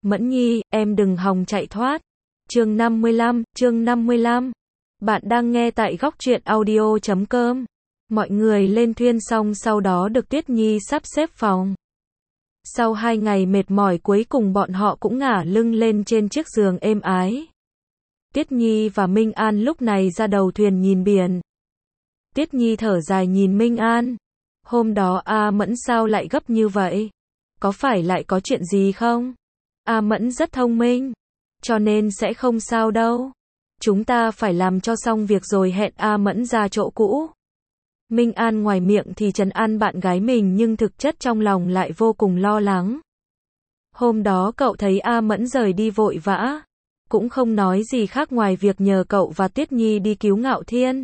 Mẫn Nhi, em đừng hòng chạy thoát. Chương 55. Bạn đang nghe tại góc truyện audio.com. Mọi người lên thuyền xong sau đó được Tuyết Nhi sắp xếp phòng. Sau 2 ngày mệt mỏi cuối cùng bọn họ cũng ngả lưng lên trên chiếc giường êm ái. Tuyết Nhi và Minh An lúc này ra đầu thuyền nhìn biển. Tuyết Nhi thở dài nhìn Minh An. Hôm đó A Mẫn sao lại gấp như vậy? Có phải lại có chuyện gì không? A Mẫn rất thông minh, cho nên sẽ không sao đâu. Chúng ta phải làm cho xong việc rồi hẹn A Mẫn ra chỗ cũ. Minh An ngoài miệng thì trấn an bạn gái mình nhưng thực chất trong lòng lại vô cùng lo lắng. Hôm đó cậu thấy A Mẫn rời đi vội vã, cũng không nói gì khác ngoài việc nhờ cậu và Tuyết Nhi đi cứu Ngạo Thiên.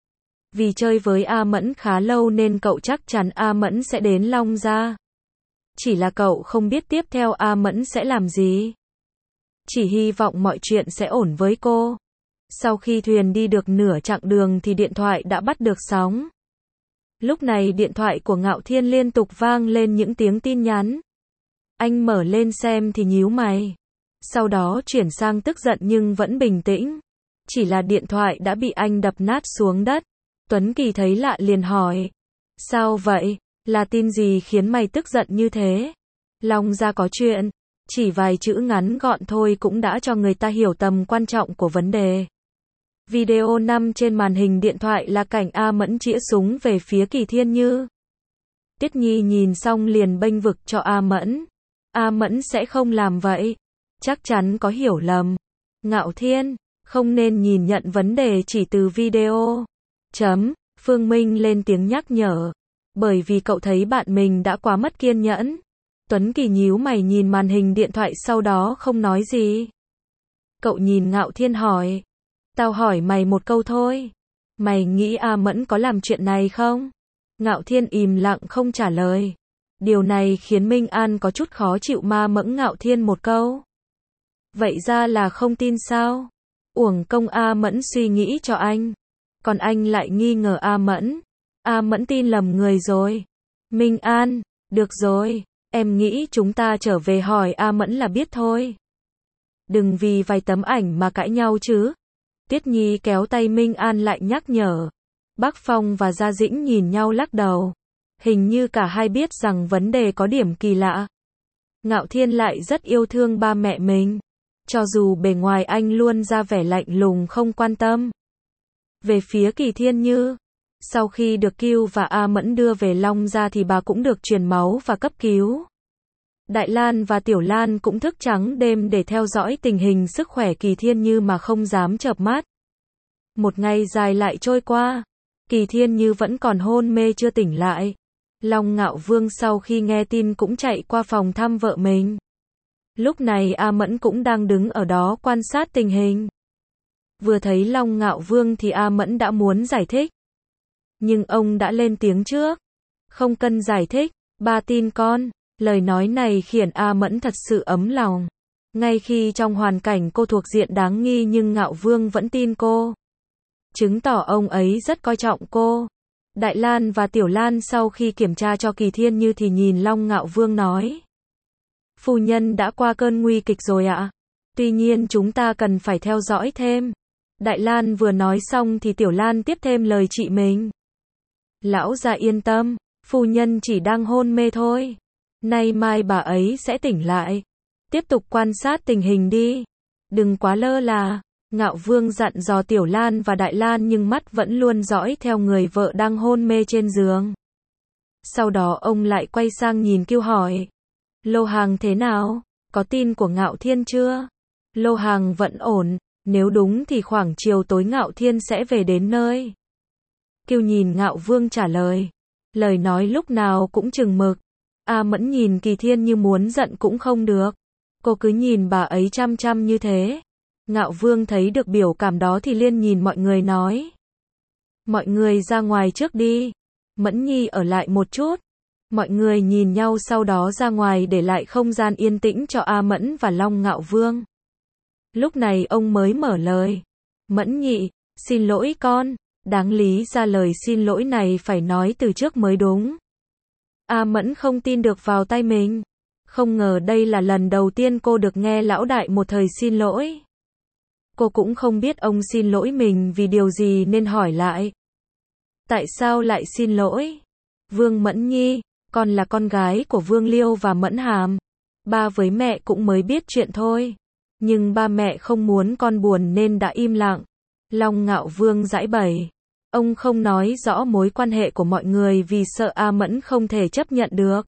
Vì chơi với A Mẫn khá lâu nên cậu chắc chắn A Mẫn sẽ đến Long Gia. Chỉ là cậu không biết tiếp theo A Mẫn sẽ làm gì. Chỉ hy vọng mọi chuyện sẽ ổn với cô. Sau khi thuyền đi được nửa chặng đường thì điện thoại đã bắt được sóng. Lúc này điện thoại của Ngạo Thiên liên tục vang lên những tiếng tin nhắn. Anh mở lên xem thì nhíu mày. Sau đó chuyển sang tức giận nhưng vẫn bình tĩnh. Chỉ là điện thoại đã bị anh đập nát xuống đất. Tuấn Kỳ thấy lạ liền hỏi. Sao vậy? Là tin gì khiến mày tức giận như thế? Long Gia có chuyện. Chỉ vài chữ ngắn gọn thôi cũng đã cho người ta hiểu tầm quan trọng của vấn đề. Video 5 trên màn hình điện thoại là cảnh A Mẫn chĩa súng về phía Kỳ Thiên Như. Tuyết Nhi nhìn xong liền bênh vực cho A Mẫn. A Mẫn sẽ không làm vậy. Chắc chắn có hiểu lầm. Ngạo Thiên, không nên nhìn nhận vấn đề chỉ từ video. Phương Minh lên tiếng nhắc nhở. Bởi vì cậu thấy bạn mình đã quá mất kiên nhẫn. Tuấn Kỳ nhíu mày nhìn màn hình điện thoại sau đó không nói gì. Cậu nhìn Ngạo Thiên hỏi. Tao hỏi mày một câu thôi. Mày nghĩ A Mẫn có làm chuyện này không? Ngạo Thiên im lặng không trả lời. Điều này khiến Minh An có chút khó chịu mà mẫng Ngạo Thiên một câu. Vậy ra là không tin sao? Uổng công A Mẫn suy nghĩ cho anh. Còn anh lại nghi ngờ A Mẫn. A Mẫn tin lầm người rồi. Minh An, được rồi, em nghĩ chúng ta trở về hỏi A Mẫn là biết thôi. Đừng vì vài tấm ảnh mà cãi nhau chứ. Tuyết Nhi kéo tay Minh An lại nhắc nhở. Bác Phong và Gia Dĩnh nhìn nhau lắc đầu. Hình như cả hai biết rằng vấn đề có điểm kỳ lạ. Ngạo Thiên lại rất yêu thương ba mẹ mình. Cho dù bề ngoài anh luôn ra vẻ lạnh lùng không quan tâm. Về phía Kỳ Thiên Như, sau khi được Kiêu và A Mẫn đưa về Long Gia thì bà cũng được truyền máu và cấp cứu. Đại Lan và Tiểu Lan cũng thức trắng đêm để theo dõi tình hình sức khỏe Kỳ Thiên Như mà không dám chợp mắt. Một ngày dài lại trôi qua, Kỳ Thiên Như vẫn còn hôn mê chưa tỉnh lại. Long Ngạo Vương sau khi nghe tin cũng chạy qua phòng thăm vợ mình. Lúc này A Mẫn cũng đang đứng ở đó quan sát tình hình. Vừa thấy Long Ngạo Vương thì A Mẫn đã muốn giải thích. Nhưng ông đã lên tiếng trước. Không cần giải thích, ba tin con. Lời nói này khiến A Mẫn thật sự ấm lòng. Ngay khi trong hoàn cảnh cô thuộc diện đáng nghi nhưng Ngạo Vương vẫn tin cô. Chứng tỏ ông ấy rất coi trọng cô. Đại Lan và Tiểu Lan sau khi kiểm tra cho Kỳ Thiên Như thì nhìn Long Ngạo Vương nói. Phu nhân đã qua cơn nguy kịch rồi ạ. Tuy nhiên chúng ta cần phải theo dõi thêm. Đại Lan vừa nói xong thì Tiểu Lan tiếp thêm lời chị mình. Lão già yên tâm, phu nhân chỉ đang hôn mê thôi. Nay mai bà ấy sẽ tỉnh lại. Tiếp tục quan sát tình hình đi. Đừng quá lơ là. Ngạo Vương dặn dò Tiểu Lan và Đại Lan nhưng mắt vẫn luôn dõi theo người vợ đang hôn mê trên giường. Sau đó ông lại quay sang nhìn Kiêu hỏi. Lô Hàng thế nào? Có tin của Ngạo Thiên chưa? Lô Hàng vẫn ổn. Nếu đúng thì khoảng chiều tối Ngạo Thiên sẽ về đến nơi. Kiêu nhìn Ngạo Vương trả lời. Lời nói lúc nào cũng chừng mực. A Mẫn nhìn Kỳ Thiên Như muốn giận cũng không được. Cô cứ nhìn bà ấy chăm chăm như thế. Ngạo Vương thấy được biểu cảm đó thì liên nhìn mọi người nói. Mọi người ra ngoài trước đi. Mẫn Nhi ở lại một chút. Mọi người nhìn nhau sau đó ra ngoài để lại không gian yên tĩnh cho A Mẫn và Long Ngạo Vương. Lúc này ông mới mở lời. Mẫn Nhị, xin lỗi con. Đáng lý ra lời xin lỗi này phải nói từ trước mới đúng. A Mẫn không tin được vào tay mình. Không ngờ đây là lần đầu tiên cô được nghe lão đại một thời xin lỗi. Cô cũng không biết ông xin lỗi mình vì điều gì nên hỏi lại. Tại sao lại xin lỗi? Vương Mẫn Nhi, con là con gái của Vương Liêu và Mẫn Hàm. Ba với mẹ cũng mới biết chuyện thôi. Nhưng ba mẹ không muốn con buồn nên đã im lặng. Long Ngạo Vương giãi bày. Ông không nói rõ mối quan hệ của mọi người vì sợ A Mẫn không thể chấp nhận được.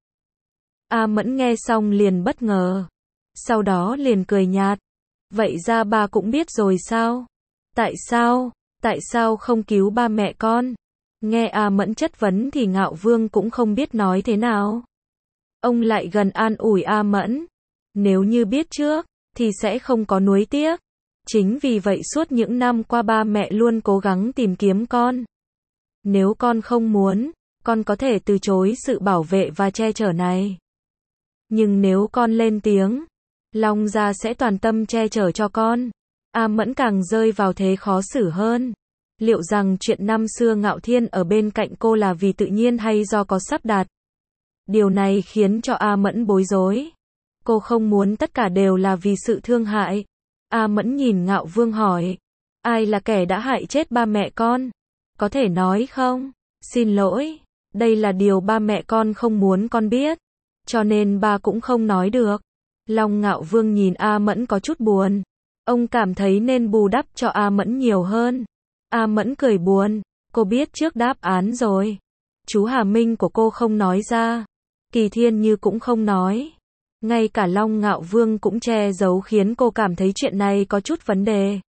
A Mẫn nghe xong liền bất ngờ. Sau đó liền cười nhạt. Vậy ra ba cũng biết rồi sao? Tại sao? Tại sao không cứu ba mẹ con? Nghe A Mẫn chất vấn thì Ngạo Vương cũng không biết nói thế nào. Ông lại gần an ủi A Mẫn. Nếu như biết trước, thì sẽ không có nuối tiếc. Chính vì vậy suốt những năm qua ba mẹ luôn cố gắng tìm kiếm con. Nếu con không muốn, con có thể từ chối sự bảo vệ và che chở này. Nhưng nếu con lên tiếng, Long gia sẽ toàn tâm che chở cho con. A Mẫn càng rơi vào thế khó xử hơn. Liệu rằng chuyện năm xưa Ngạo Thiên ở bên cạnh cô là vì tự nhiên hay do có sắp đặt? Điều này khiến cho A Mẫn bối rối. Cô không muốn tất cả đều là vì sự thương hại. A Mẫn nhìn Ngạo Vương hỏi. Ai là kẻ đã hại chết ba mẹ con? Có thể nói không? Xin lỗi, đây là điều ba mẹ con không muốn con biết. Cho nên ba cũng không nói được. Long Ngạo Vương nhìn A Mẫn có chút buồn. Ông cảm thấy nên bù đắp cho A Mẫn nhiều hơn. A Mẫn cười buồn. Cô biết trước đáp án rồi. Chú Hà Minh của cô không nói ra. Kỳ Thiên Như cũng không nói. Ngay cả Long Ngạo Vương cũng che giấu khiến cô cảm thấy chuyện này có chút vấn đề.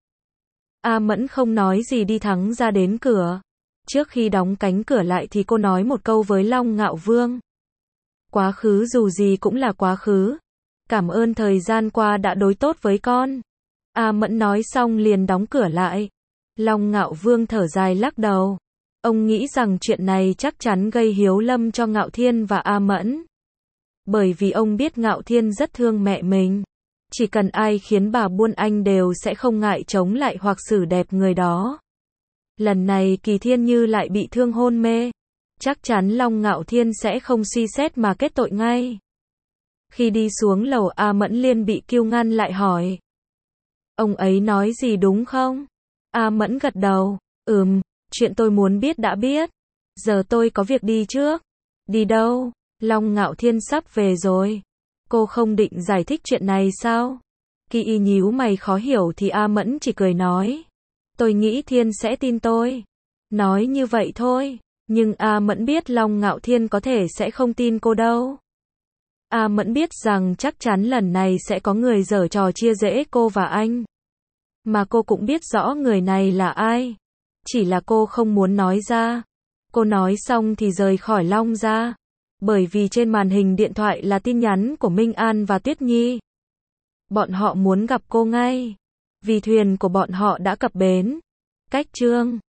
A Mẫn không nói gì đi thẳng ra đến cửa. Trước khi đóng cánh cửa lại thì cô nói một câu với Long Ngạo Vương. Quá khứ dù gì cũng là quá khứ. Cảm ơn thời gian qua đã đối tốt với con. A Mẫn nói xong liền đóng cửa lại. Long Ngạo Vương thở dài lắc đầu. Ông nghĩ rằng chuyện này chắc chắn gây hiếu lâm cho Ngạo Thiên và A Mẫn. Bởi vì ông biết Ngạo Thiên rất thương mẹ mình. Chỉ cần ai khiến bà buôn anh đều sẽ không ngại chống lại hoặc xử đẹp người đó. Lần này Kỳ Thiên Như lại bị thương hôn mê. Chắc chắn Long Ngạo Thiên sẽ không suy xét mà kết tội ngay. Khi đi xuống lầu A Mẫn liền bị Kiêu ngăn lại hỏi. Ông ấy nói gì đúng không? A Mẫn gật đầu. Chuyện tôi muốn biết đã biết. Giờ tôi có việc đi trước. Đi đâu? Long Ngạo Thiên sắp về rồi. Cô không định giải thích chuyện này sao? Kỳ Y nhíu mày khó hiểu thì A Mẫn chỉ cười nói. Tôi nghĩ Thiên sẽ tin tôi. Nói như vậy thôi. Nhưng A Mẫn biết Long Ngạo Thiên có thể sẽ không tin cô đâu. A Mẫn biết rằng chắc chắn lần này sẽ có người giở trò chia rẽ cô và anh. Mà cô cũng biết rõ người này là ai. Chỉ là cô không muốn nói ra. Cô nói xong thì rời khỏi Long gia. Bởi vì trên màn hình điện thoại là tin nhắn của Minh An và Tuyết Nhi. Bọn họ muốn gặp cô ngay. Vì thuyền của bọn họ đã cập bến. Cách chương